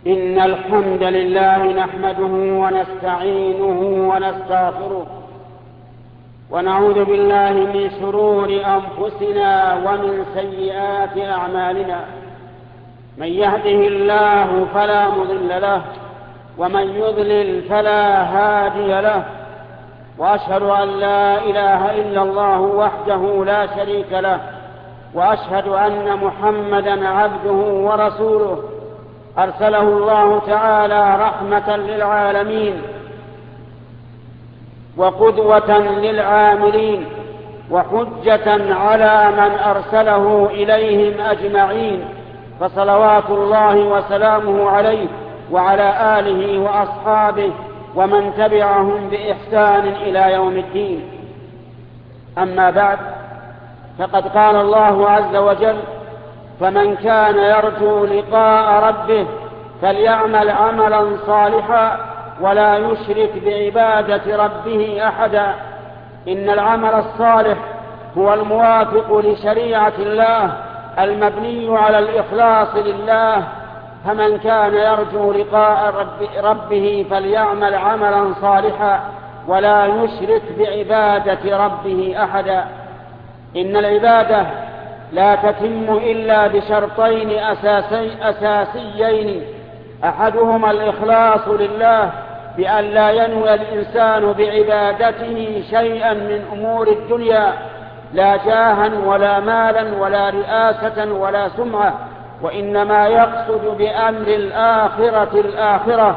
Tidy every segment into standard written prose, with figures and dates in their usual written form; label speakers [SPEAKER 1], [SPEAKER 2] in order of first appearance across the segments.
[SPEAKER 1] إن الحمد لله نحمده ونستعينه ونستغفره ونعوذ بالله من شرور أنفسنا ومن سيئات أعمالنا. من يهده الله فلا مضل له ومن يضلل فلا هادي له، وأشهد أن لا إله إلا الله وحده لا شريك له، وأشهد أن محمدا عبده ورسوله أرسله الله تعالى رحمة للعالمين وقدوة للعاملين وحجة على من أرسله إليهم أجمعين، فصلوات الله وسلامه عليه وعلى آله وأصحابه ومن تبعهم بإحسان إلى يوم الدين. أما بعد، فقد قال الله عز وجل: فمن كان يرجو لقاء ربه فليعمل عملا صالحا ولا يشرك بعبادة ربه أحدا. إن العمل الصالح هو الموافق لشريعة الله المبني على الإخلاص لله. فمن كان يرجو لقاء ربه فليعمل عملا صالحا ولا يشرك بعبادة ربه أحدا. إن العبادة لا تتم إلا بشرطين أساسيين: أحدهما الإخلاص لله، بأن لا ينوي الإنسان بعبادته شيئا من أمور الدنيا، لا جاها ولا مالا ولا رئاسة ولا سمعة، وإنما يقصد بأمر الآخرة،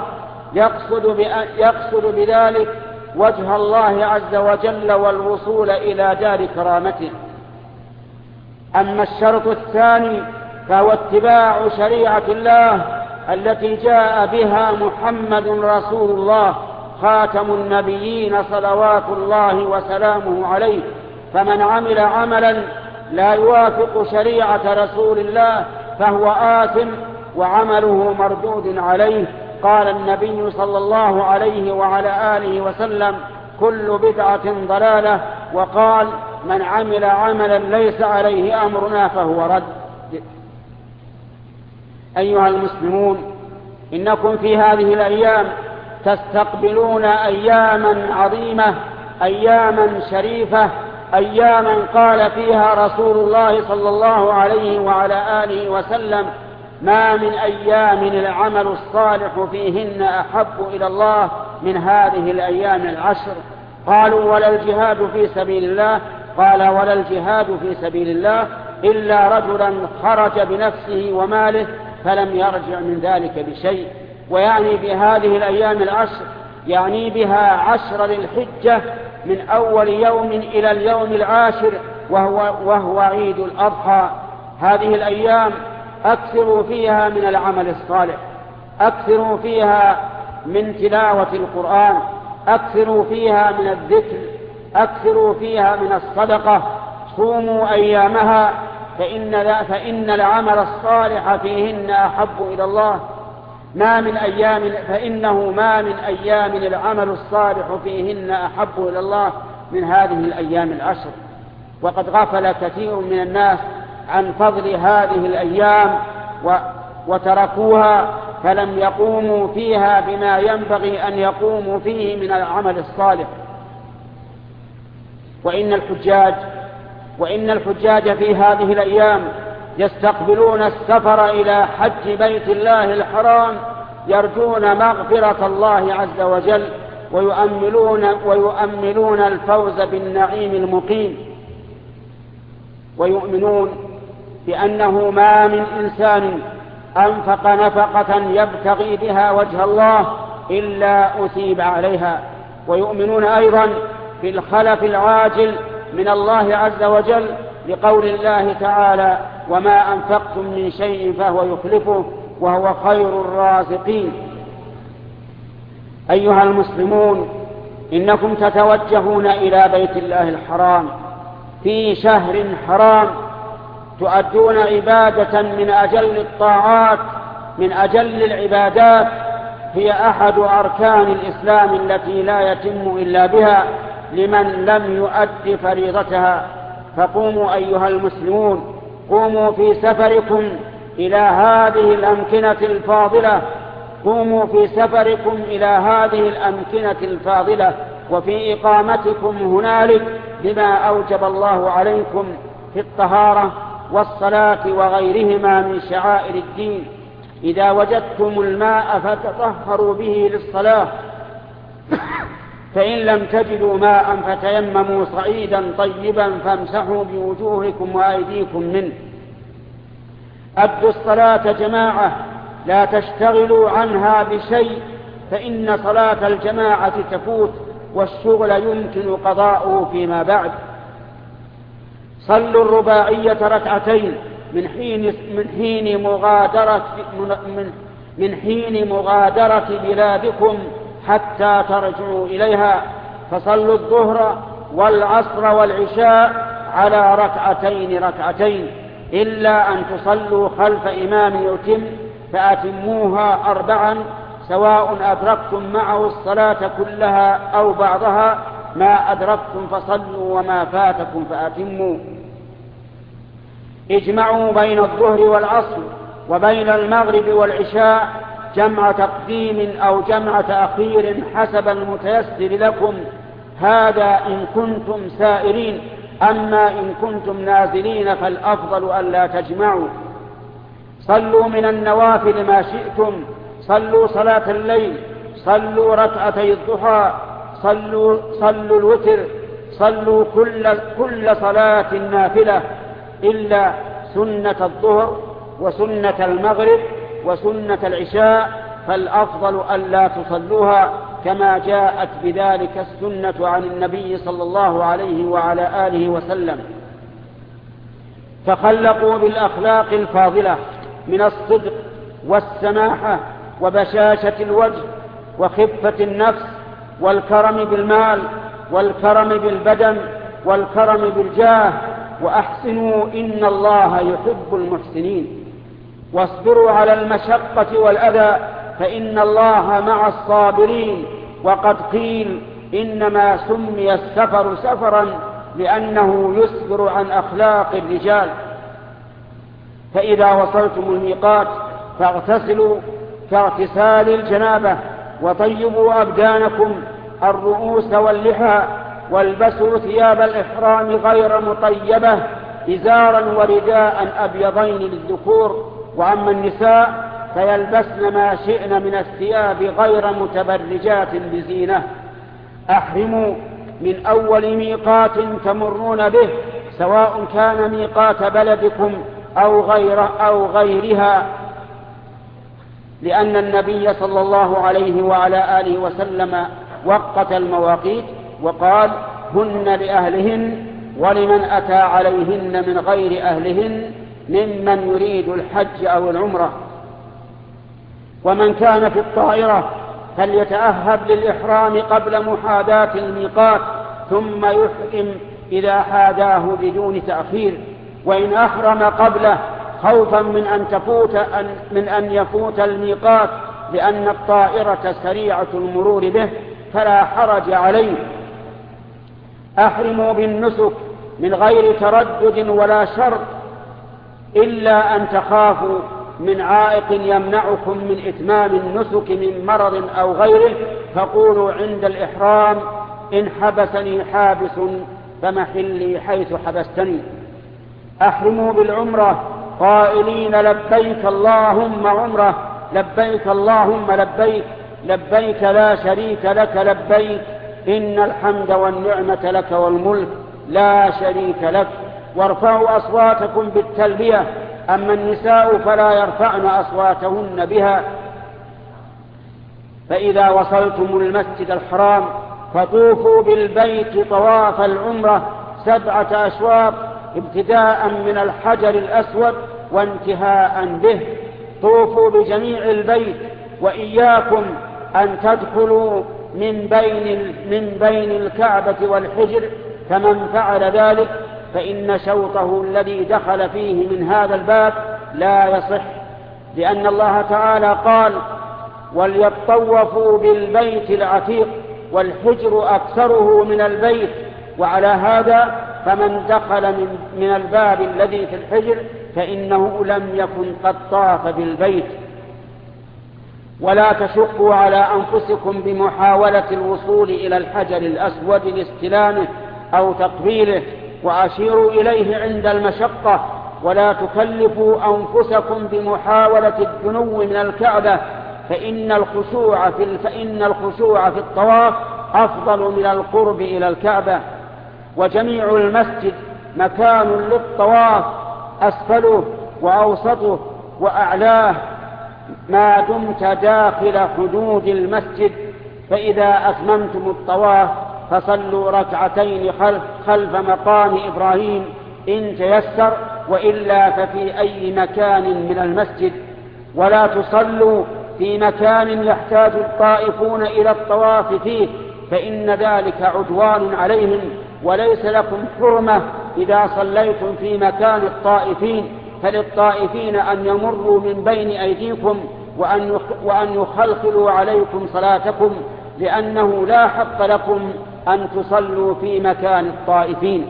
[SPEAKER 1] يقصد بذلك وجه الله عز وجل والوصول إلى دار كرامته. أما الشرط الثاني فهو اتباع شريعة الله التي جاء بها محمد رسول الله خاتم النبيين صلوات الله وسلامه عليه. فمن عمل عملا لا يوافق شريعة رسول الله فهو آثم وعمله مردود عليه. قال النبي صلى الله عليه وعلى آله وسلم: كل بدعة ضلالة. وقال: من عمل عملا ليس عليه أمرنا فهو رد. أيها المسلمون، إنكم في هذه الأيام تستقبلون أياما عظيمة، أياما شريفة، أياما قال فيها رسول الله صلى الله عليه وعلى آله وسلم: ما من أيام العمل الصالح فيهن أحب إلى الله من هذه الأيام العشر. قالوا: ولا الجهاد في سبيل الله؟ قال: ولا الجهاد في سبيل الله إلا رجلا خرج بنفسه وماله فلم يرجع من ذلك بشيء. ويعني بهذه الأيام العشر يعني بها 10 ذي الحجة من أول يوم إلى اليوم العاشر وهو عيد الأضحى. هذه الأيام أكثروا فيها من العمل الصالح، أكثروا فيها من تلاوة القرآن، أكثروا فيها من الذكر، أكثروا فيها من الصدقة. صوموا أيامها فإن العمل الصالح فيهن أحب إلى الله. فإنه ما من أيام العمل الصالح فيهن أحب إلى الله من هذه الأيام العشر. وقد غفل كثير من الناس عن فضل هذه الأيام وتركوها، فلم يقوموا فيها بما ينبغي أن يقوموا فيه من العمل الصالح. وإن الحجاج في هذه الأيام يستقبلون السفر إلى حج بيت الله الحرام، يرجون مغفرة الله عز وجل ويؤملون الفوز بالنعيم المقيم، ويؤمنون بأنه ما من إنسان أنفق نفقة يبتغي بها وجه الله إلا أثيب عليها. ويؤمنون أيضا بالخلف العاجل من الله عز وجل، لقول الله تعالى: وما أنفقتم من شيء فهو يخلفه وهو خير الرازقين. أيها المسلمون، إنكم تتوجهون إلى بيت الله الحرام في شهر حرام، تؤدون عبادة من أجل الطاعات، من أجل العبادات، هي أحد أركان الإسلام التي لا يتم إلا بها لمن لم يؤد فريضتها. فقوموا أيها المسلمون، قوموا في سفركم إلى هذه الأمكنة الفاضلة قوموا في سفركم إلى هذه الأمكنة الفاضلة وفي إقامتكم هنالك بما أوجب الله عليكم في الطهارة والصلاة وغيرهما من شعائر الدين. إذا وجدتم الماء فتطهروا به للصلاة، فإن لم تجدوا ماء فتيمموا صعيدا طيبا فامسحوا بوجوهكم وأيديكم منه. أدوا الصلاة جماعة، لا تشتغلوا عنها بشيء، فإن صلاة الجماعة تفوت والشغل يمكن قضاؤه فيما بعد. صلوا الرباعية ركعتين من حين مغادرة بلادكم حتى ترجعوا إليها، فصلوا الظهر والعصر والعشاء على ركعتين إلا أن تصلوا خلف إمام يتم فأتموها 4، سواء أدركتم معه الصلاة كلها أو بعضها، ما أدركتم فصلوا وما فاتكم فأتموا. اجمعوا بين الظهر والعصر وبين المغرب والعشاء جمع تقديم أو جمع تأخير حسب المتيسر لكم، هذا إن كنتم سائرين، أما إن كنتم نازلين فالأفضل ألا تجمعوا. صلوا من النوافل ما شئتم، صلوا صلاة الليل، صلوا ركعتي الضحى، صلوا الوتر، صلوا كل صلاة نافلة إلا سنة الظهر وسنة المغرب وسنة العشاء، فالأفضل ألا تصلوها كما جاءت بذلك السنة عن النبي صلى الله عليه وعلى آله وسلم. تخلقوا بالأخلاق الفاضلة من الصدق والسماحة وبشاشة الوجه وخفة النفس والكرم بالمال والكرم بالبدن والكرم بالجاه، وأحسنوا إن الله يحب المحسنين. واصبروا على المشقة والأذى فإن الله مع الصابرين. وقد قيل إنما سمي السفر سفرا لأنه يسفر عن أخلاق الرجال. فإذا وصلتم الميقات فاغتسلوا كاغتسال الجنابة، وطيبوا أبدانكم الرؤوس واللحى، والبسوا ثياب الإحرام غير مطيبة، إزارا ورداء أبيضين للذكور، وأما النساء فيلبسن ما شئن من الثياب غير متبرجات بزينة. أحرموا من أول ميقات تمرون به، سواء كان ميقات بلدكم أو غيرها، لأن النبي صلى الله عليه وعلى آله وسلم وقت المواقيت وقال: هن لأهلهن ولمن أتى عليهن من غير أهلهن ممن يريد الحج أو العمرة. ومن كان في الطائرة فليتأهب للإحرام قبل محاذاة الميقات، ثم يحرم إذا حاذاه بدون تأخير، وإن أحرم قبله خوفا من أن يفوت الميقات لأن الطائرة سريعة المرور به فلا حرج عليه. أحرموا بالنسك من غير تردد ولا شرط، إلا أن تخافوا من عائق يمنعكم من إتمام النسك من مرض أو غيره، فقولوا عند الإحرام: إن حبسني حابس فمحلي حيث حبستني. أحرموا بالعمرة قائلين: لبيك اللهم عمرة، لبيك اللهم لبيك، لبيك لا شريك لك لبيك، إن الحمد والنعمة لك والملك لا شريك لك. وارفعوا أصواتكم بالتلبية، أما النساء فلا يرفعن أصواتهن بها. فإذا وصلتم المسجد الحرام فطوفوا بالبيت طواف العمرة 7 أشواط، ابتداء من الحجر الأسود وانتهاء به. طوفوا بجميع البيت، وإياكم أن تدخلوا من بين الكعبة والحجر، فمن فعل ذلك فإن شوطه الذي دخل فيه من هذا الباب لا يصح، لأن الله تعالى قال: وليطوفوا بالبيت العتيق، والحجر أكثره من البيت. وعلى هذا فمن دخل من الباب الذي في الحجر فإنه لم يكن قد طاف بالبيت. ولا تشقوا على أنفسكم بمحاولة الوصول إلى الحجر الأسود لاستلامه أو تقبيله، وأشيروا إليه عند المشقة، ولا تكلفوا أنفسكم بمحاولة الدنو من الكعبة، فإن الخشوع في الطواف أفضل من القرب إلى الكعبة. وجميع المسجد مكان للطواف، أسفله وأوسطه وأعلاه، ما دمت داخل حدود المسجد. فإذا أتممتم الطواف فصلوا ركعتين خلف مقام إبراهيم إن تيسر، وإلا ففي أي مكان من المسجد. ولا تصلوا في مكان يحتاج الطائفون إلى الطواف فيه، فإن ذلك عدوان عليهم، وليس لكم حرمة إذا صليتم في مكان الطائفين، فللطائفين أن يمروا من بين أيديكم وأن يخلخلوا عليكم صلاتكم، لأنه لا حق لكم أن تصلوا في مكان الطائفين.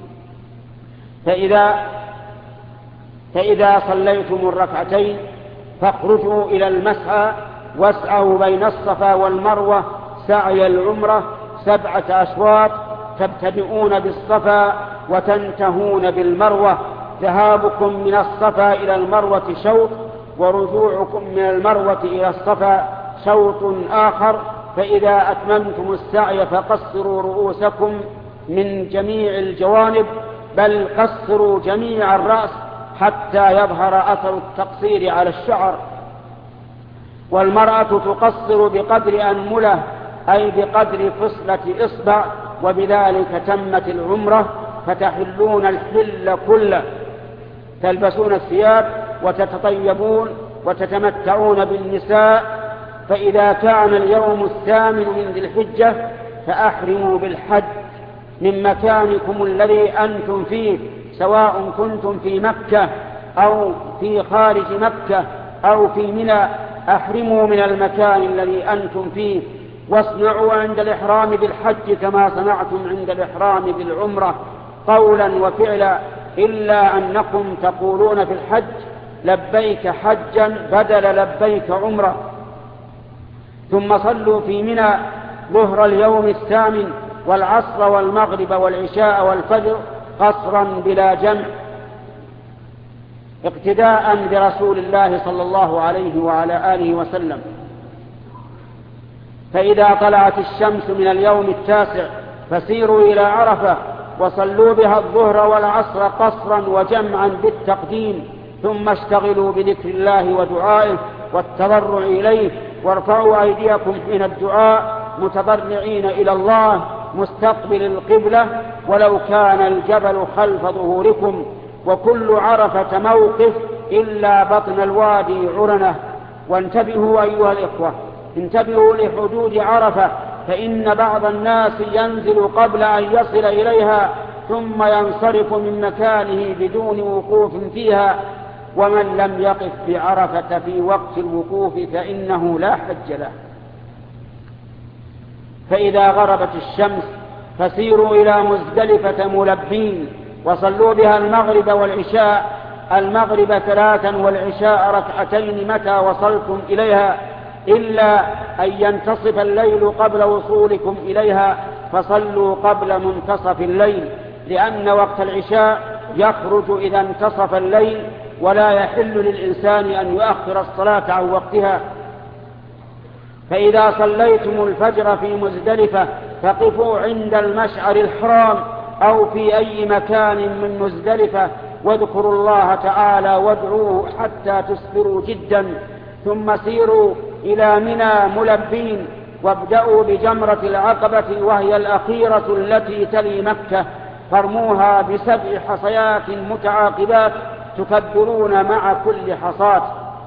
[SPEAKER 1] فإذا صليتم الركعتين فاخرجوا إلى المسعى، واسعوا بين الصفا والمروة سعي العمرة 7 أشواط، تبتدئون بالصفا وتنتهون بالمروة. ذهابكم من الصفا إلى المروة شوط، ورجوعكم من المروة إلى الصفا شوط آخر. فإذا أتممتم السعي فقصروا رؤوسكم من جميع الجوانب، بل قصروا جميع الرأس حتى يظهر أثر التقصير على الشعر. والمرأة تقصر بقدر أنملة، أي بقدر فصلة إصبع، وبذلك تمت العمرة. فتحلون الحل كله، تلبسون الثياب وتتطيبون وتتمتعون بالنساء. فإذا كان اليوم 8 من ذي الحجة فأحرموا بالحج من مكانكم الذي أنتم فيه، سواء كنتم في مكة أو في خارج مكة أو في منى. أحرموا من المكان الذي أنتم فيه، واصنعوا عند الإحرام بالحج كما صنعتم عند الإحرام بالعمرة قولا وفعلا، إلا أنكم تقولون في الحج لبيك حجا بدل لبيك عمرة. ثم صلوا في منى ظهر اليوم 8 والعصر والمغرب والعشاء والفجر قصرا بلا جمع، اقتداء برسول الله صلى الله عليه وعلى آله وسلم. فإذا طلعت الشمس من اليوم 9 فسيروا إلى عرفة، وصلوا بها الظهر والعصر قصرا وجمعا بالتقديم، ثم اشتغلوا بذكر الله ودعائه والتضرع إليه، وارفعوا أيديكم حين الدعاء متضرعين إلى الله مستقبل القبلة، ولو كان الجبل خلف ظهوركم. وكل عرفة موقف إلا بطن الوادي عرنة. وانتبهوا أيها الإخوة، انتبهوا لحدود عرفة، فإن بعض الناس ينزل قبل أن يصل إليها ثم ينصرف من مكانه بدون وقوف فيها، ومن لم يقف بعرفة في وقت الوقوف فإنه لا حج له. فإذا غربت الشمس فسيروا إلى مزدلفة ملبين، وصلوا بها المغرب والعشاء، المغرب 3 والعشاء 2 متى وصلتم إليها، إلا أن ينتصف الليل قبل وصولكم إليها، فصلوا قبل منتصف الليل، لأن وقت العشاء يخرج إذا انتصف الليل، ولا يحل للإنسان أن يؤخر الصلاة عن وقتها. فإذا صليتم الفجر في مزدلفة فقفوا عند المشعر الحرام أو في أي مكان من مزدلفة، واذكروا الله تعالى وادعوه حتى تسفروا جدا، ثم سيروا إلى منى ملبين، وابدأوا بجمرة العقبة وهي الأخيرة التي تلي مكة، فارموها ب7 حصيات متعاقبات تكبرون مع كل حصاة،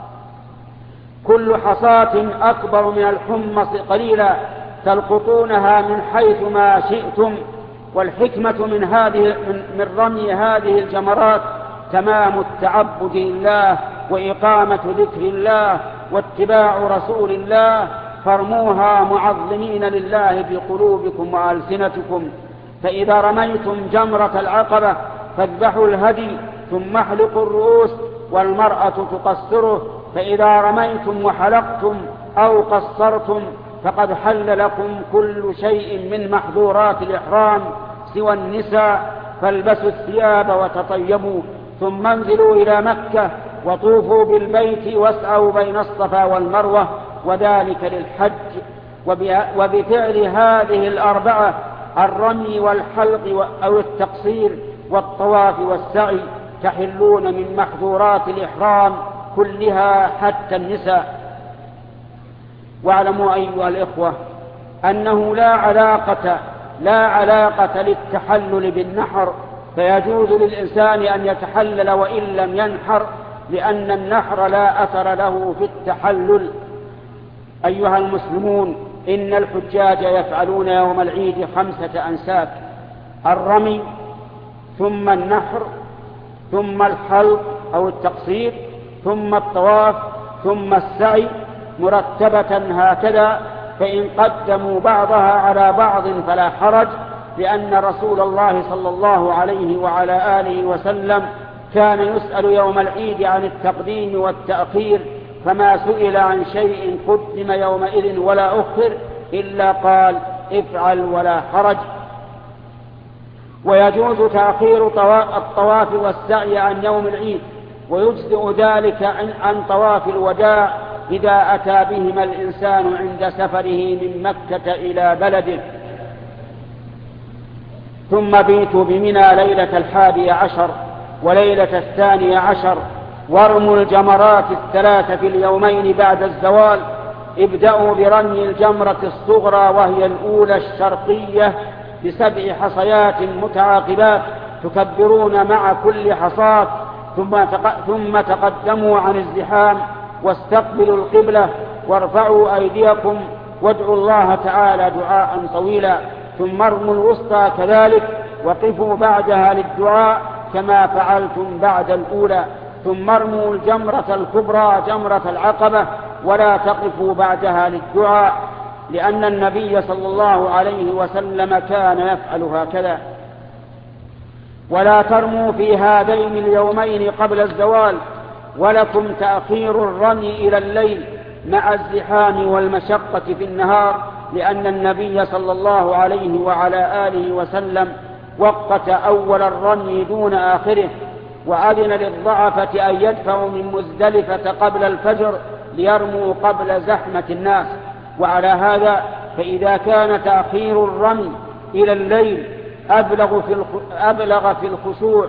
[SPEAKER 1] كل حصاة أكبر من الحمص قليلا، تلقطونها من حيث ما شئتم. والحكمة من رمي هذه الجمرات تمام التعبد لله وإقامة ذكر الله واتباع رسول الله، فارموها معظمين لله بقلوبكم وألسنتكم. فإذا رميتم جمرة العقبة فاذبحوا الهدي ثم احلقوا الرؤوس، والمرأة تقصره. فإذا رميتم وحلقتم أو قصرتم فقد حل لكم كل شيء من محظورات الإحرام سوى النساء، فالبسوا الثياب وتطيبوا، ثم انزلوا إلى مكة وطوفوا بالبيت واسعوا بين الصفا والمروة، وذلك للحج. وبفعل هذه الأربعة، الرمي والحلق أو التقصير والطواف والسعي، تحلون من محظورات الإحرام كلها حتى النساء. واعلموا أيها الإخوة أنه لا علاقة للتحلل بالنحر، فيجوز للإنسان أن يتحلل وإن لم ينحر، لأن النحر لا أثر له في التحلل. أيها المسلمون، إن الحجاج يفعلون يوم العيد 5 أنساك: الرمي، ثم النحر، ثم الحلق أو التقصير، ثم الطواف، ثم السعي، مرتبة هكذا، فإن قدموا بعضها على بعض فلا حرج، لأن رسول الله صلى الله عليه وعلى آله وسلم كان يسأل يوم العيد عن التقديم والتأخير، فما سئل عن شيء قدم يومئذ ولا أخر إلا قال: افعل ولا حرج. ويجوز تأخير الطواف والسعي عن يوم العيد، ويجزئ ذلك عن طواف الوداع إذا أتى بهما الإنسان عند سفره من مكة إلى بلده. ثم بيتوا بمنى ليلة 11 وليلة 12، وارموا الجمرات 3 في اليومين بعد الزوال. ابدأوا برمي الجمرة الصغرى وهي الأولى الشرقية ب7 حصيات متعاقبات، تكبرون مع كل حصاة، ثم تقدموا عن الزحام واستقبلوا القبلة، وارفعوا أيديكم وادعوا الله تعالى دعاء طويلا، ثم ارموا الوسطى كذلك، وقفوا بعدها للدعاء كما فعلتم بعد الأولى، ثم ارموا الجمرة الكبرى جمرة العقبة ولا تقفوا بعدها للدعاء، لأن النبي صلى الله عليه وسلم كان يفعل هكذا. ولا ترموا في هذين اليومين قبل الزوال، ولكم تأخير الرمي إلى الليل مع الزحام والمشقة في النهار، لأن النبي صلى الله عليه وعلى آله وسلم وقت أول الرمي دون آخره، وأذن للضعفة أن يدفعوا من مزدلفة قبل الفجر ليرموا قبل زحمة الناس. وعلى هذا فإذا كان تأخير الرمي إلى الليل أبلغ في الخشوع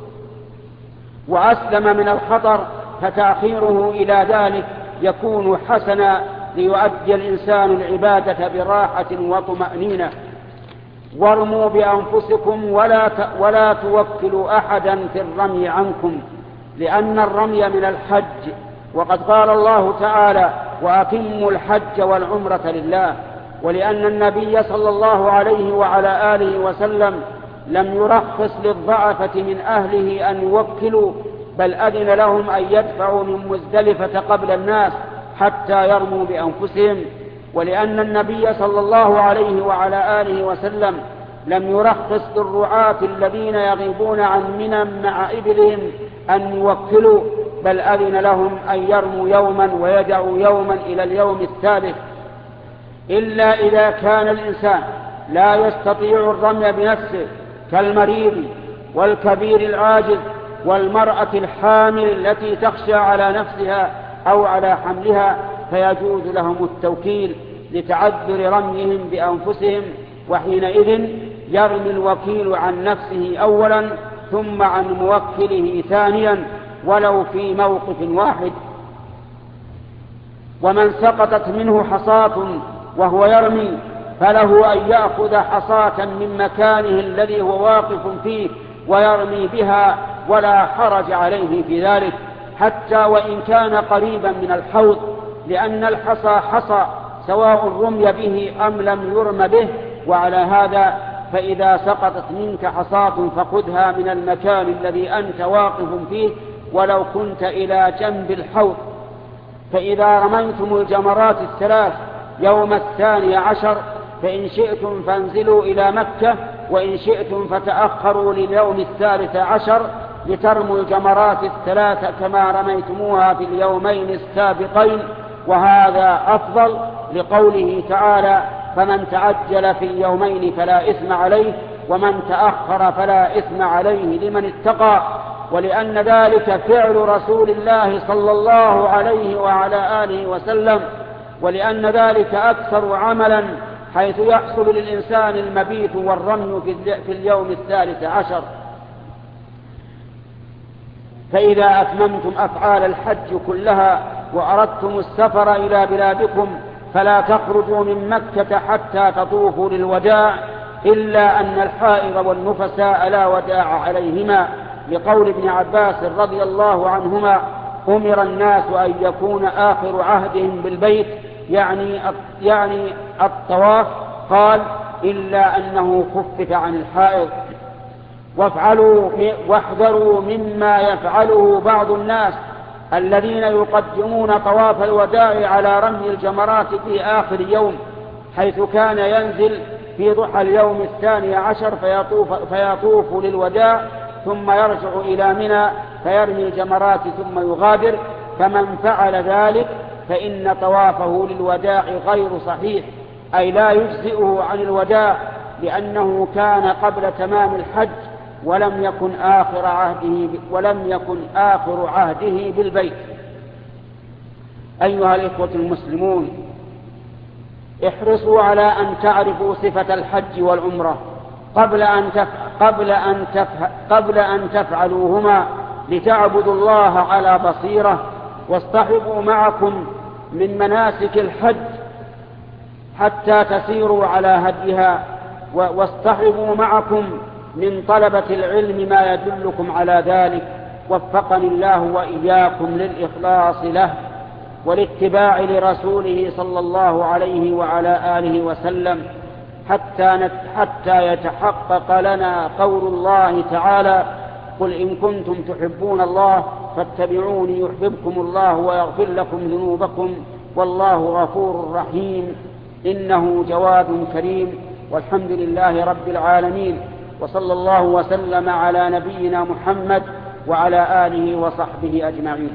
[SPEAKER 1] وأسلم من الخطر، فتأخيره إلى ذلك يكون حسنا ليؤدي الإنسان العبادة براحة وطمأنينة. وارموا بأنفسكم ولا توكلوا أحدا في الرمي عنكم، لأن الرمي من الحج، وقد قال الله تعالى: وأتموا الحج والعمرة لله. ولأن النبي صلى الله عليه وعلى آله وسلم لم يرخص للضعفة من أهله أن يوكلوا، بل أذن لهم أن يدفعوا من مزدلفة قبل الناس حتى يرموا بأنفسهم. ولأن النبي صلى الله عليه وعلى آله وسلم لم يرخص للرعاة الذين يغيبون عن منى مع إبلهم أن يوكلوا، بل أذن لهم أن يرموا يوما ويدعوا يوما إلى اليوم الثالث، إلا إذا كان الإنسان لا يستطيع الرمي بنفسه، كالمريض والكبير العاجز والمرأة الحامل التي تخشى على نفسها أو على حملها، فيجوز لهم التوكيل لتعذر رميهم بأنفسهم، وحينئذ يرمي الوكيل عن نفسه أولا ثم عن موكله ثانيا، ولو في موقف واحد. ومن سقطت منه حصاة وهو يرمي فله أن يأخذ حصاة من مكانه الذي هو واقف فيه ويرمي بها، ولا حرج عليه في ذلك، حتى وإن كان قريبا من الحوض، لأن الحصى حصى سواء رمي به أم لم يرم به. وعلى هذا فإذا سقطت منك حصاة فخذها من المكان الذي أنت واقف فيه ولو كنت إلى جنب الحوض. فإذا رميتم الجمرات 3 يوم 12 فإن شئتم فانزلوا إلى مكة، وإن شئتم فتأخروا لليوم 13 لترموا الجمرات 3 كما رميتموها في اليومين السابقين، وهذا أفضل لقوله تعالى: فمن تعجل في يومين فلا إثم عليه ومن تأخر فلا إثم عليه لمن اتقى، ولأن ذلك فعل رسول الله صلى الله عليه وعلى آله وسلم، ولأن ذلك أكثر عملا، حيث يحصل للإنسان المبيت والرمي في اليوم 13. فإذا أتممتم أفعال الحج كلها وأردتم السفر إلى بلادكم فلا تخرجوا من مكة حتى تطوفوا للوداع، إلا أن الحائض والنفساء لا وداع عليهما، لقول ابن عباس رضي الله عنهما: أمر الناس أن يكون آخر عهدهم بالبيت، يعني الطواف، قال: إلا أنه خفف عن الحائض. واحذروا مما يفعله بعض الناس الذين يقدمون طواف الوداع على رمي الجمرات في آخر يوم، حيث كان ينزل في ضحى اليوم 12 فيطوف للوداع ثم يرجع إلى منى فيرمي الجمرات ثم يغادر، فمن فعل ذلك فإن طوافه للوداع غير صحيح، أي لا يجزئه عن الوداع، لأنه كان قبل تمام الحج ولم يكن آخر عهده بالبيت. أيها الإخوة المسلمون، احرصوا على أن تعرفوا صفة الحج والعمرة قبل أن تفعلوهما، لتعبدوا الله على بصيرة، واصطحبوا معكم من مناسك الحج حتى تسيروا على هديها، واصطحبوا معكم من طلبة العلم ما يدلكم على ذلك. وفقني الله وإياكم للإخلاص له والاتباع لرسوله صلى الله عليه وعلى آله وسلم، حتى يتحقق لنا قول الله تعالى: قل إن كنتم تحبون الله فاتبعوني يحببكم الله ويغفر لكم ذنوبكم والله غفور رحيم، إنه جواد كريم. والحمد لله رب العالمين، وصلى الله وسلم على نبينا محمد وعلى آله وصحبه أجمعين.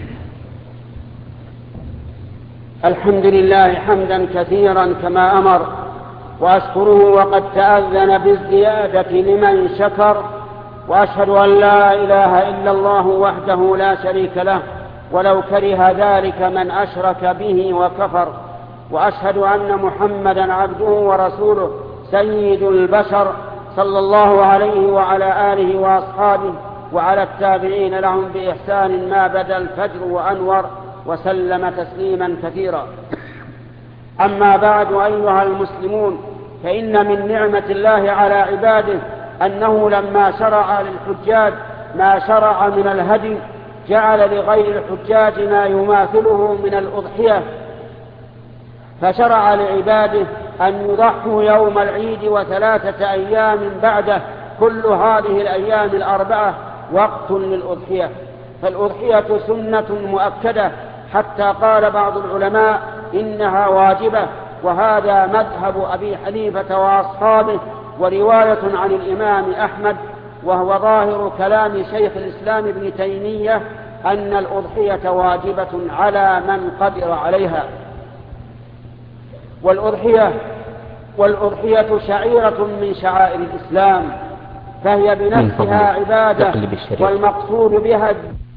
[SPEAKER 1] الحمد لله حمدا كثيرا كما أمر، وأشكره وقد تأذن بالزيادة لمن شكر، وأشهد أن لا إله إلا الله وحده لا شريك له ولو كره ذلك من أشرك به وكفر، وأشهد أن محمدا عبده ورسوله سيد البشر صلى الله عليه وعلى آله وأصحابه وعلى التابعين لهم بإحسان ما بدا الفجر وأنور، وسلم تسليما كثيرا. أما بعد، أيها المسلمون، فإن من نعمة الله على عباده أنه لما شرع للحجاج ما شرع من الهدي جعل لغير الحجاج ما يماثله من الأضحية، فشرع لعباده أن يضحوا يوم العيد و3 أيام بعده، كل هذه الأيام 4 وقت للأضحية. فالأضحية سنة مؤكدة، حتى قال بعض العلماء إنها واجبة، وهذا مذهب أبي حنيفة وأصحابه، ورواية عن الإمام أحمد، وهو ظاهر كلام شيخ الإسلام ابن تيمية أن الأضحية واجبة على من قدر عليها. والأضحية شعيرة من شعائر الإسلام، فهي بنفسها عبادة، والمقصود بها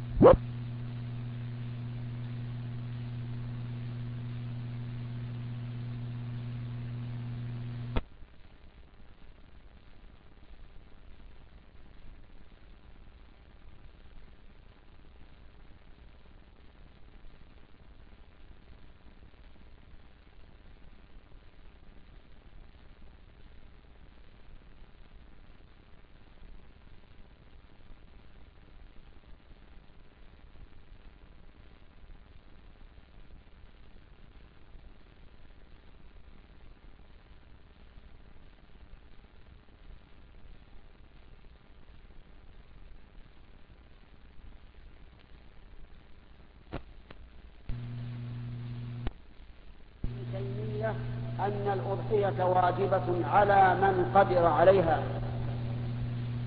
[SPEAKER 1] أن الأضحية واجبة على من قدر عليها.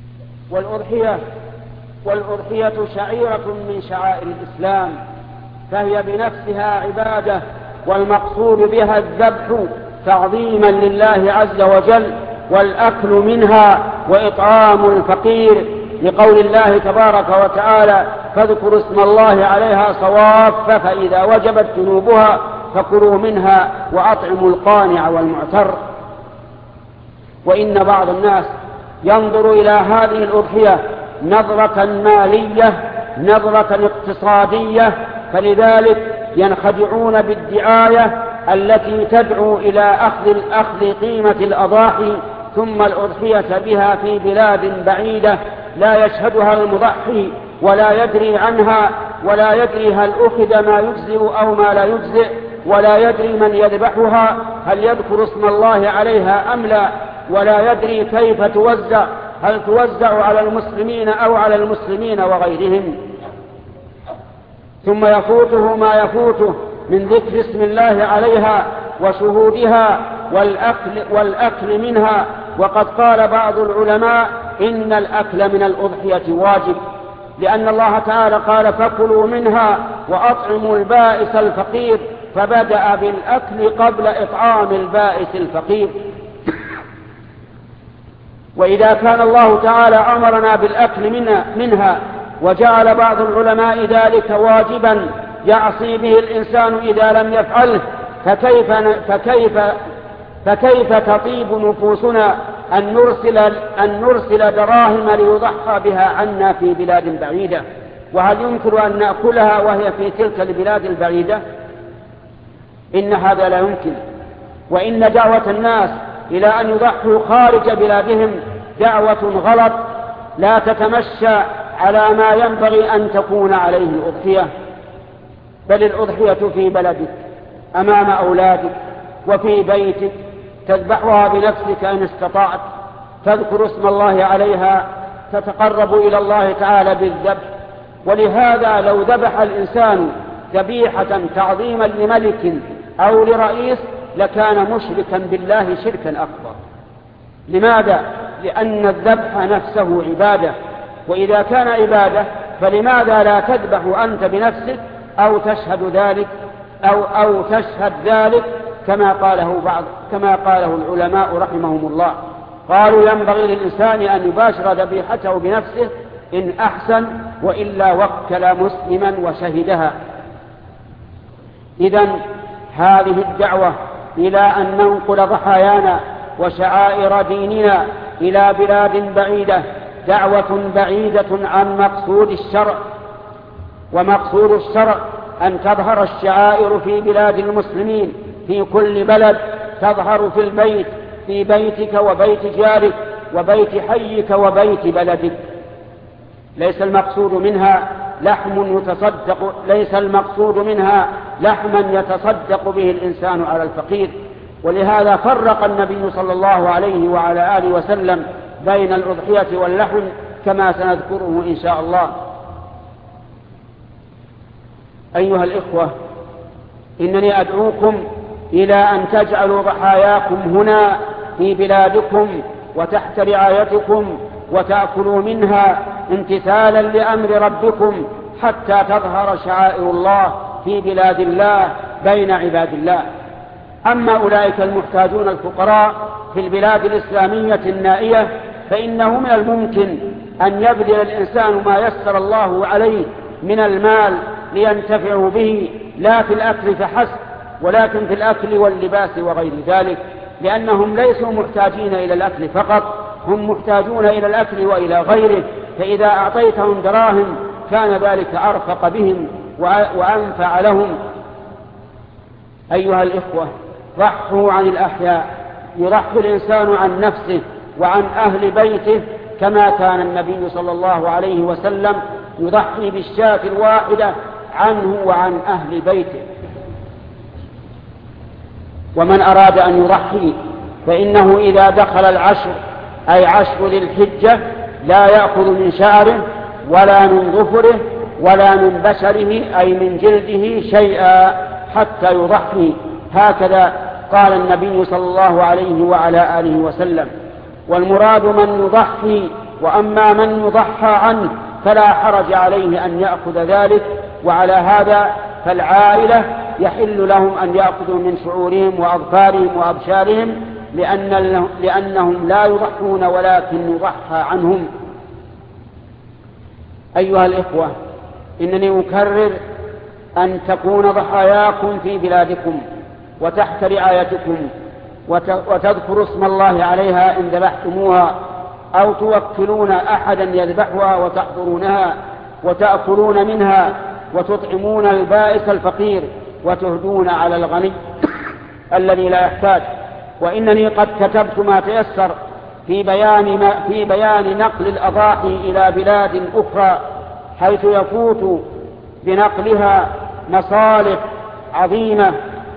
[SPEAKER 1] والأضحية شعيرة من شعائر الإسلام، فهي بنفسها عبادة، والمقصود بها الذبح تعظيما لله عز وجل، والأكل منها وإطعام الفقير، لقول الله تبارك وتعالى: فاذكروا اسم الله عليها صواف فإذا وجبت جنوبها فكلوا منها وأطعموا القانع والمعتر. وإن بعض الناس ينظر إلى هذه الأضحية نظرة مالية، نظرة اقتصادية، فلذلك ينخدعون بالدعاية التي تدعو إلى أخذ قيمة الأضاحي ثم الأضحية بها في بلاد بعيدة لا يشهدها المضحي ولا يدري عنها، ولا يدري هل أخذ ما يجزئ أو ما لا يجزئ، ولا يدري من يذبحها هل يذكر اسم الله عليها أم لا، ولا يدري كيف توزع، هل توزع على المسلمين أو على المسلمين وغيرهم. ثم يفوته ما يفوته من ذكر اسم الله عليها وشهودها والأكل منها. وقد قال بعض العلماء إن الأكل من الأضحية واجب، لأن الله تعالى قال: فكلوا منها وأطعموا البائس الفقير، فبدأ بالأكل قبل إطعام البائس الفقير. وإذا كان الله تعالى أمرنا بالأكل منها وجعل بعض العلماء ذلك واجبا يعصي به الإنسان إذا لم يفعله، فكيف تطيب نفوسنا أن نرسل دراهم ليضحى بها عنا في بلاد بعيدة؟ وهل يمكن أن نأكلها وهي في تلك البلاد البعيدة؟ إن هذا لا يمكن. وإن دعوة الناس إلى أن يضحوا خارج بلادهم دعوة غلط لا تتمشى على ما ينبغي أن تكون عليه الأضحية، بل الأضحية في بلدك أمام أولادك وفي بيتك، تذبحها بنفسك إن استطعت، تذكر اسم الله عليها، تتقرب إلى الله تعالى بالذبح. ولهذا لو ذبح الإنسان ذبيحة تعظيما لملك أو لرئيس لكان مشركا بالله شركا أكبر. لماذا؟ لأن الذبح نفسه عبادة، وإذا كان عبادة فلماذا لا تذبح أنت بنفسك أو تشهد ذلك أو تشهد ذلك كما قاله العلماء رحمهم الله. قالوا: ينبغي للإنسان أن يباشر ذبيحته بنفسه إن أحسن، وإلا وكل مسلما وشهدها. إذن هذه الدعوة إلى أن ننقل ضحايانا وشعائر ديننا إلى بلاد بعيدة دعوة بعيدة عن مقصود الشرع. ومقصود الشرع أن تظهر الشعائر في بلاد المسلمين في كل بلد، تظهر في البيت، في بيتك وبيت جارك وبيت حيك وبيت بلدك. ليس المقصود منها لحما يتصدق به الإنسان على الفقير. ولهذا فرق النبي صلى الله عليه وعلى آله وسلم بين الأضحية واللحم كما سنذكره إن شاء الله. أيها الإخوة، إنني أدعوكم إلى أن تجعلوا ضحاياكم هنا في بلادكم وتحت رعايتكم، وتأكلوا منها امتثالا لأمر ربكم حتى تظهر شعائر الله في بلاد الله بين عباد الله. أما أولئك المحتاجون الفقراء في البلاد الإسلامية النائية فإنه من الممكن أن يبذل الإنسان ما يسر الله عليه من المال لينتفعوا به، لا في الأكل فحسب ولكن في الأكل واللباس وغير ذلك، لأنهم ليسوا محتاجين إلى الأكل فقط، هم محتاجون إلى الأكل وإلى غيره. فإذا أعطيتهم دراهم كان ذلك أرفق بهم وأنفع لهم. أيها الإخوة، ضحوا عن الأحياء، يضحي الإنسان عن نفسه وعن أهل بيته كما كان النبي صلى الله عليه وسلم يضحي بالشاة الواحدة عنه وعن أهل بيته. ومن أراد أن يضحي فإنه إذا دخل العشر أي عشر ذي الحجة لا يأخذ من شعره ولا من ظفره ولا من بشره أي من جلده شيئا حتى يضحي. هكذا قال النبي صلى الله عليه وعلى آله وسلم. والمراد من يضحي، وأما من يضحى عنه فلا حرج عليه أن يأخذ ذلك. وعلى هذا فالعائلة يحل لهم أن يأخذوا من شعورهم وأظفارهم وأبشارهم لأنهم لا يضحون ولكن يضحى عنهم. أيها الإخوة، إنني أكرر أن تكون ضحاياكم في بلادكم وتحت رعايتكم، وتذكروا اسم الله عليها إن ذبحتموها، أو توكلون أحدا يذبحها وتحضرونها وتأكلون منها وتطعمون البائس الفقير وتهدون على الغني الذي لا يحتاج. وإنني قد كتبت ما تيسر في بيان نقل الأضاحي إلى بلاد أخرى، حيث يفوت بنقلها مصالح عظيمة،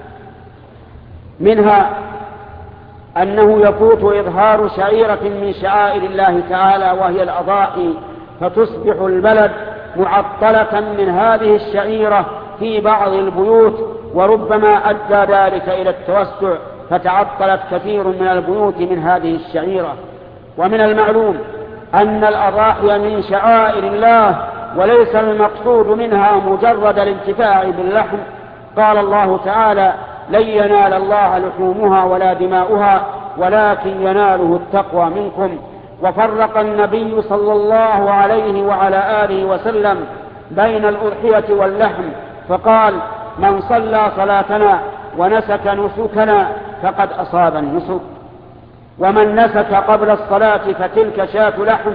[SPEAKER 1] منها أنه يفوت إظهار شعيرة من شعائر الله تعالى وهي الأضاحي، فتصبح البلد معطلة من هذه الشعيرة في بعض البيوت، وربما أدى ذلك إلى التوسع فتعطلت كثير من البيوت من هذه الشعيرة. ومن المعلوم أن الأضاحي من شعائر الله وليس المقصود منها مجرد الانتفاع باللحم. قال الله تعالى: لن ينال الله لحومها ولا دماؤها ولكن يناله التقوى منكم. وفرق النبي صلى الله عليه وعلى آله وسلم بين الأضحية واللحم، فقال: من صلى صلاتنا ونسك نسكنا فقد أصاب النسك، ومن نسك قبل الصلاة فتلك شاة لحم.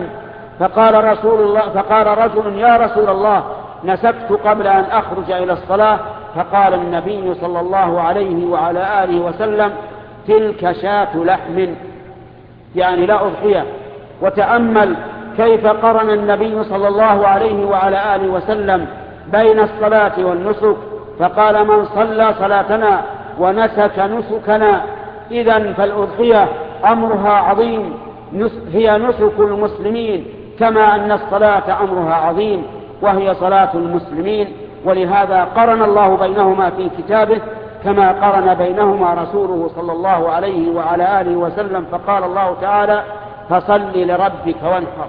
[SPEAKER 1] فقال رجل: يا رسول الله، نسكت قبل أن أخرج إلى الصلاة. فقال النبي صلى الله عليه وعلى آله وسلم: تلك شاة لحم، يعني لا أضحية. وتأمل كيف قرن النبي صلى الله عليه وعلى آله وسلم بين الصلاة والنسك، فقال: من صلى صلاتنا ونسك نسكنا. إذن فالأضحية أمرها عظيم، هي نسك المسلمين، كما أن الصلاة أمرها عظيم وهي صلاة المسلمين. ولهذا قرن الله بينهما في كتابه كما قرن بينهما رسوله صلى الله عليه وعلى آله وسلم، فقال الله تعالى: فصل لربك وانحر.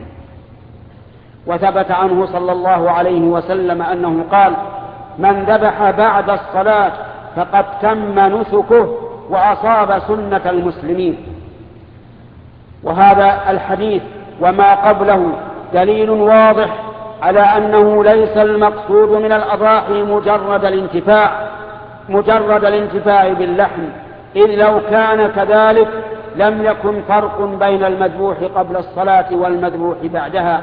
[SPEAKER 1] وثبت عنه صلى الله عليه وسلم أنه قال: من ذبح بعد الصلاة فقد تم نسكه وأصاب سنة المسلمين. وهذا الحديث وما قبله دليل واضح على أنه ليس المقصود من الأضاحي مجرد الانتفاع باللحم، إذ لو كان كذلك لم يكن فرق بين المذبوح قبل الصلاة والمذبوح بعدها.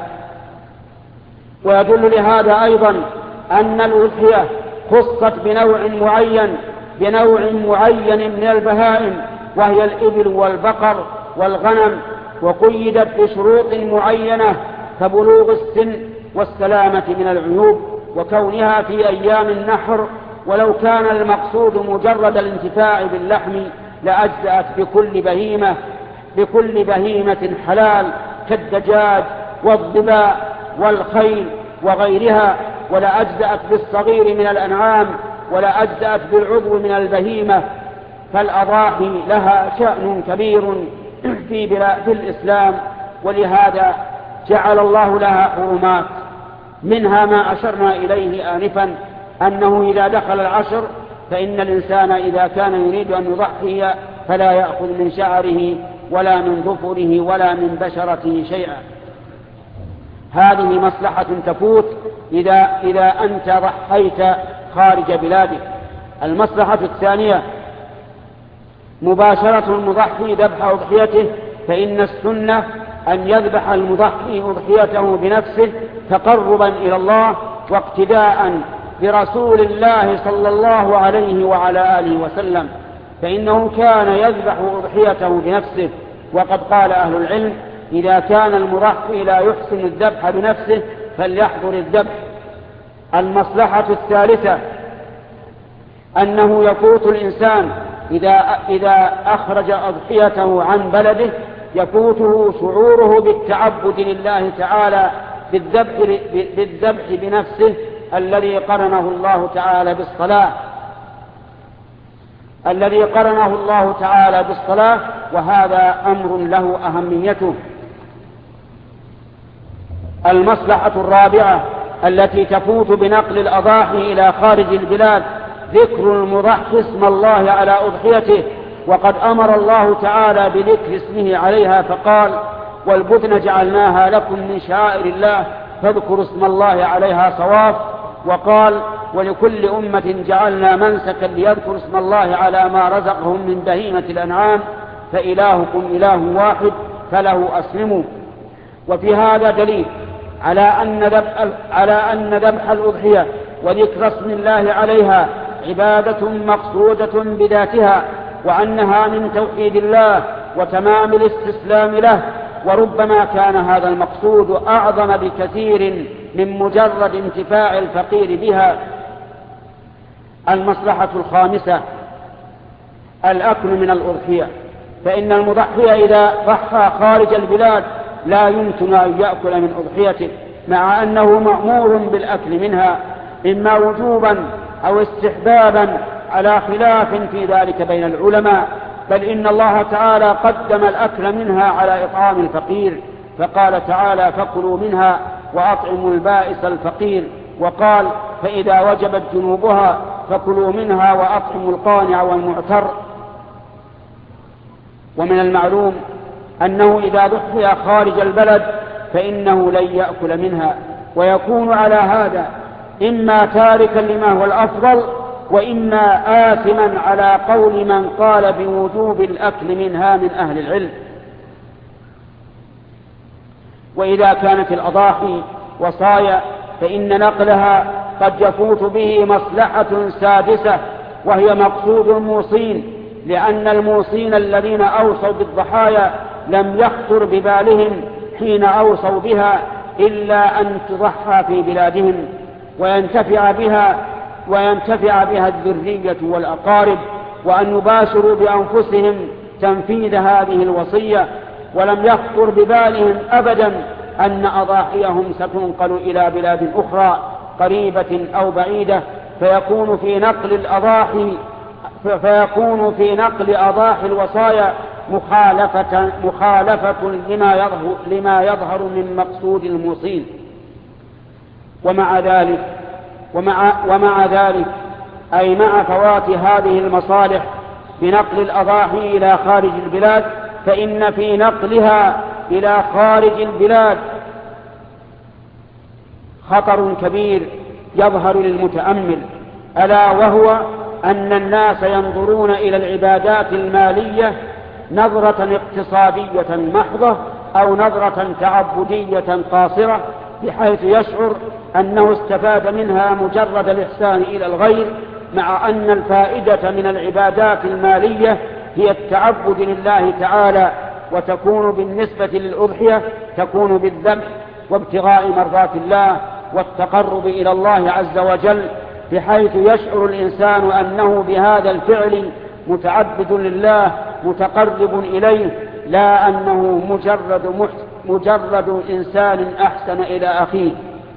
[SPEAKER 1] ويدل لهذا أيضا أن الأضحية خصت بنوع معين من البهائم، وهي الإبل والبقر والغنم، وقيدت بشروط معينة كبلوغ السن والسلامة من العيوب وكونها في أيام النحر. ولو كان المقصود مجرد الانتفاع باللحم لأجزأت بكل بهيمة حلال كالدجاج والضباء والخيل وغيرها، ولا أجزأت بالصغير من الأنعام، ولا أجزأت بالعضو من البهيمة. فالأضاحي لها شأن كبير في الإسلام، ولهذا جعل الله لها حرمات، منها ما أشرنا إليه آنفا، أنه إذا دخل العشر فإن الإنسان إذا كان يريد أن يضحي فلا يأخذ من شعره ولا من ظفره ولا من بشرته شيئا. هذه مصلحة تفوت إذا أنت ضحيت خارج بلادك. المصلحة الثانية مباشرة المضحي ذبح أضحيته، فإن السنة أن يذبح المضحي أضحيته بنفسه تقربا إلى الله واقتداء برسول الله صلى الله عليه وعلى آله وسلم، فإنه كان يذبح أضحيته بنفسه. وقد قال أهل العلم: إذا كان المضحي لا يحسن الذبح بنفسه فليحضر الذبح. المصلحة الثالثة أنه يفوت الإنسان إذا أخرج أضحيته عن بلده يفوته شعوره بالتعبد لله تعالى بالذبح بنفسه الذي قرنه الله تعالى بالصلاة، وهذا أمر له أهميته. المصلحة الرابعة التي تفوت بنقل الأضاحي إلى خارج البلاد ذكر المضحي اسم الله على أضحيته، وقد أمر الله تعالى بذكر اسمه عليها فقال: والبدن جعلناها لكم من شعائر الله فاذكروا اسم الله عليها صواف. وقال: ولكل أمة جعلنا منسكا ليذكروا اسم الله على ما رزقهم من بهيمة الأنعام فإلهكم إله واحد فله أسلموا. وفي هذا دليل على أن ذبح الأضحية وذكر اسم الله عليها عبادة مقصودة بذاتها، وأنها من توحيد الله وتمام الاستسلام له، وربما كان هذا المقصود أعظم بكثير من مجرد انتفاع الفقير بها. المصلحة الخامسة: الأكل من الأضحية، فإن المضحي إذا ضحى خارج البلاد لا يمكن أن يأكل من أضحيته، مع أنه مأمور بالأكل منها إما وجوبا أو استحبابا، على خلاف في ذلك بين العلماء، بل إن الله تعالى قدم الأكل منها على إطعام الفقير، فقال تعالى: فكلوا منها وأطعموا البائس الفقير، وقال: فإذا وجبت جنوبها فكلوا منها وأطعموا القانع والمعتر. ومن المعلوم أنه إذا ضحي خارج البلد فإنه لن يأكل منها، ويكون على هذا إما تاركا لما هو الأفضل، وإما آثما على قول من قال بوجوب الأكل منها من أهل العلم. وإذا كانت الأضاحي وصايا فإن نقلها قد يفوت به مصلحة سادسة، وهي مقصود الموصين، لأن الموصين الذين أوصوا بالضحايا لم يخطر ببالهم حين أوصوا بها إلا أن تضحى في بلادهم وينتفع بها الذرية والأقارب، وأن يباشروا بأنفسهم تنفيذ هذه الوصية، ولم يخطر ببالهم أبدا أن أضاحيهم ستنقل إلى بلاد أخرى قريبة أو بعيدة، فيكون في نقل أضاحي الوصايا مخالفة لما يظهر من مقصود الموصين. ومع ذلك أي مع فوات هذه المصالح بنقل الأضاحي إلى خارج البلاد، فإن في نقلها إلى خارج البلاد خطر كبير يظهر للمتأمل، ألا وهو أن الناس ينظرون إلى العبادات المالية نظرة اقتصادية محضة أو نظرة تعبدية قاصرة، بحيث يشعر أنه استفاد منها مجرد الإحسان إلى الغير، مع أن الفائدة من العبادات المالية هي التعبد لله تعالى، وتكون بالنسبة للأضحية تكون بالذبح وابتغاء مرضات الله والتقرب إلى الله عز وجل، بحيث يشعر الإنسان أنه بهذا الفعل متعبد لله متقرب إليه، لا أنه مجرد إنسان أحسن إلى أخيه.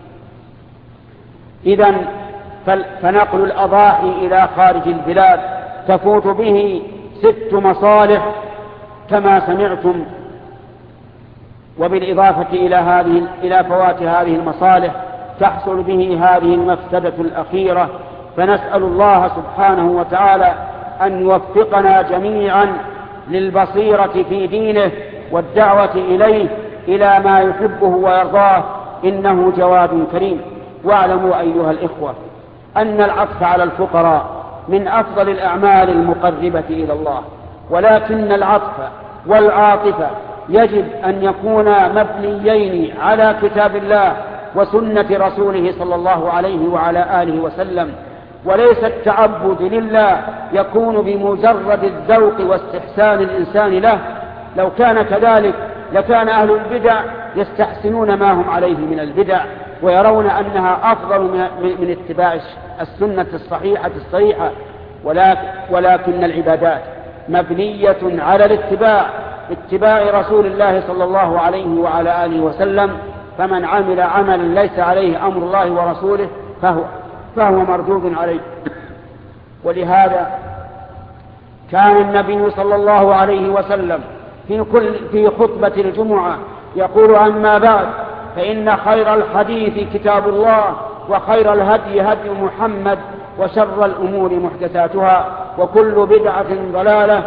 [SPEAKER 1] إذن فنقل الأضاحي إلى خارج البلاد تفوت به 6 مصالح كما سمعتم، وبالإضافة إلى فوات هذه المصالح تحصل به هذه المفسدة الأخيرة. فنسأل الله سبحانه وتعالى أن يوفقنا جميعا للبصيرة في دينه والدعوة إليه إلى ما يحبه ويرضاه، إنه جواد كريم. واعلموا أيها الإخوة أن العطف على الفقراء من أفضل الأعمال المقربة إلى الله، ولكن العطف والعاطفة يجب أن يكونا مبنيين على كتاب الله وسنة رسوله صلى الله عليه وعلى آله وسلم، وليس التعبد لله يكون بمجرد الذوق واستحسان الإنسان له. لو كان كذلك لكان أهل البدع يستحسنون ما هم عليه من البدع، ويرون أنها أفضل من اتباع السنة الصحيحة الصريحة، ولكن العبادات مبنية على اتباع رسول الله صلى الله عليه وعلى آله وسلم، فمن عمل عملا ليس عليه أمر الله ورسوله فهو مردود عليه. ولهذا كان النبي صلى الله عليه وسلم في خطبة الجمعة يقول: أما بعد، فإن خير الحديث كتاب الله، وخير الهدي هدي محمد، وشر الأمور محدثاتها، وكل بدعة ضلالة.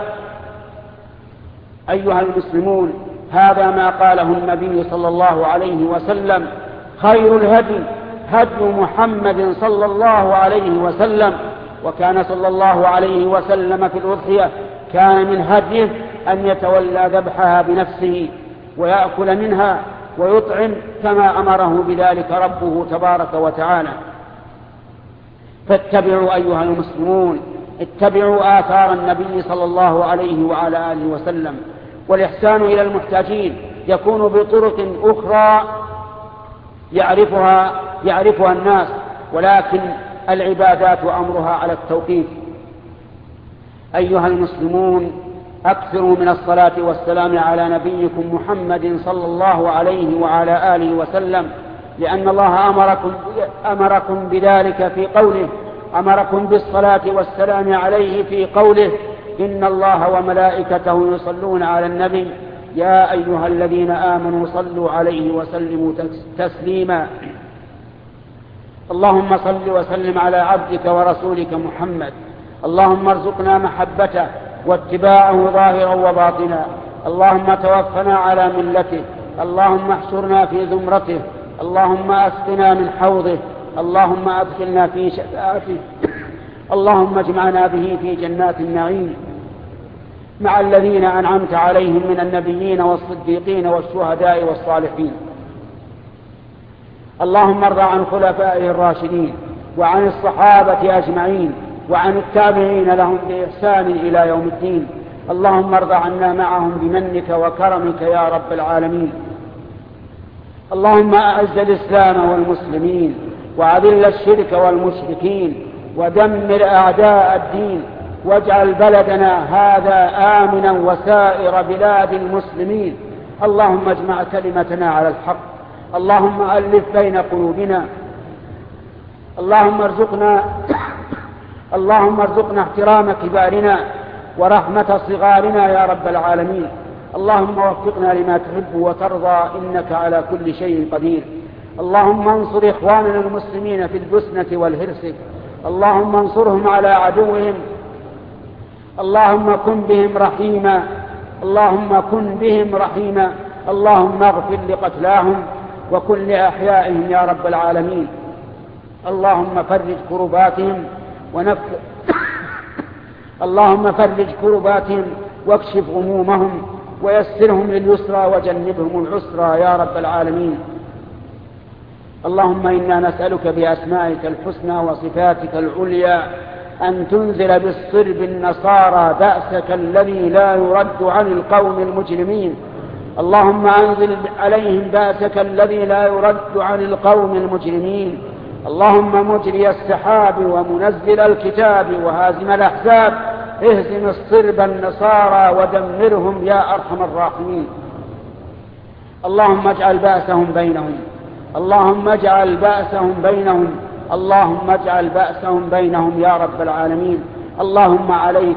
[SPEAKER 1] أيها المسلمون، هذا ما قاله النبي صلى الله عليه وسلم: خير الهدي هدي محمد صلى الله عليه وسلم. وكان صلى الله عليه وسلم في الأضحية كان من هديه أن يتولى ذبحها بنفسه ويأكل منها ويطعم كما أمره بذلك ربه تبارك وتعالى. فاتبعوا أيها المسلمون، اتبعوا آثار النبي صلى الله عليه وعلى آله وسلم. والإحسان إلى المحتاجين يكون بطرق أخرى يعرفها الناس، ولكن العبادات أمرها على التوقيف. أيها المسلمون، أكثروا من الصلاة والسلام على نبيكم محمد صلى الله عليه وعلى آله وسلم، لأن الله أمركم بذلك في قوله، أمركم بالصلاة والسلام عليه في قوله: إن الله وملائكته يصلون على النبي يا أيها الذين آمنوا صلوا عليه وسلموا تسليما. اللهم صل وسلم على عبدك ورسولك محمد. اللهم ارزقنا محبته واتباعه ظاهرا وباطنا. اللهم توفنا على ملته. اللهم احشرنا في زمرته. اللهم اسقنا من حوضه. اللهم ادخلنا في شفاعته. اللهم اجمعنا به في جنات النعيم مع الذين أنعمت عليهم من النبيين والصديقين والشهداء والصالحين. اللهم ارض عن خلفائه الراشدين وعن الصحابة أجمعين وعن التابعين لهم بإحسان إلى يوم الدين. اللهم ارض عنا معهم بمنك وكرمك يا رب العالمين. اللهم أعز الإسلام والمسلمين وأذل الشرك والمشركين ودمر أعداء الدين، واجعل بلدنا هذا آمنا وسائر بلاد المسلمين. اللهم اجمع كلمتنا على الحق. اللهم ألف بين قلوبنا. اللهم ارزقنا احترام كبارنا ورحمة صغارنا يا رب العالمين. اللهم وفقنا لما تحب وترضى، إنك على كل شيء قدير. اللهم انصر إخواننا المسلمين في البسنة والهرسك. اللهم انصرهم على عدوهم. اللهم كن بهم رحيما. اللهم اغفر لقتلاهم وكن لأحيائهم يا رب العالمين. اللهم فرج كرباتهم واكشف غمومهم ويسرهم لليسرى وجنبهم العسرى يا رب العالمين. اللهم إنا نسألك بأسمائك الحسنى وصفاتك العليا أن تنزل بالصرب النصارى بأسك الذي لا يرد عن القوم المجرمين. اللهم أنزل عليهم بأسك الذي لا يرد عن القوم المجرمين. اللهم مجري السحاب ومنزل الكتاب وهازم الأحزاب، اهزم الصرب النصارى ودمرهم يا أرحم الراحمين. اللهم اجعل بأسهم بينهم يا رب العالمين. اللهم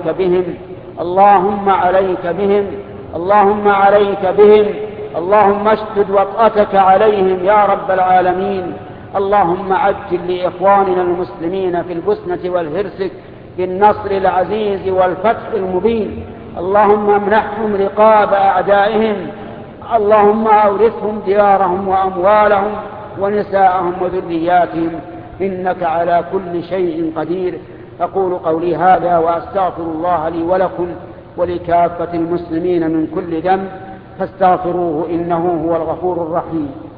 [SPEAKER 1] عليك بهم. اللهم اشدد وطأتك عليهم يا رب العالمين. اللهم عجل لإخواننا المسلمين في البسنة والهرسك بالنصر العزيز والفتح المبين. اللهم امنحهم رقاب أعدائهم. اللهم أورثهم ديارهم وأموالهم ونساءهم وذرياتهم، إنك على كل شيء قدير. أقول قولي هذا وأستغفر الله لي ولكم ولكافة المسلمين من كل ذنب، فاستغفروه إنه هو الغفور الرحيم.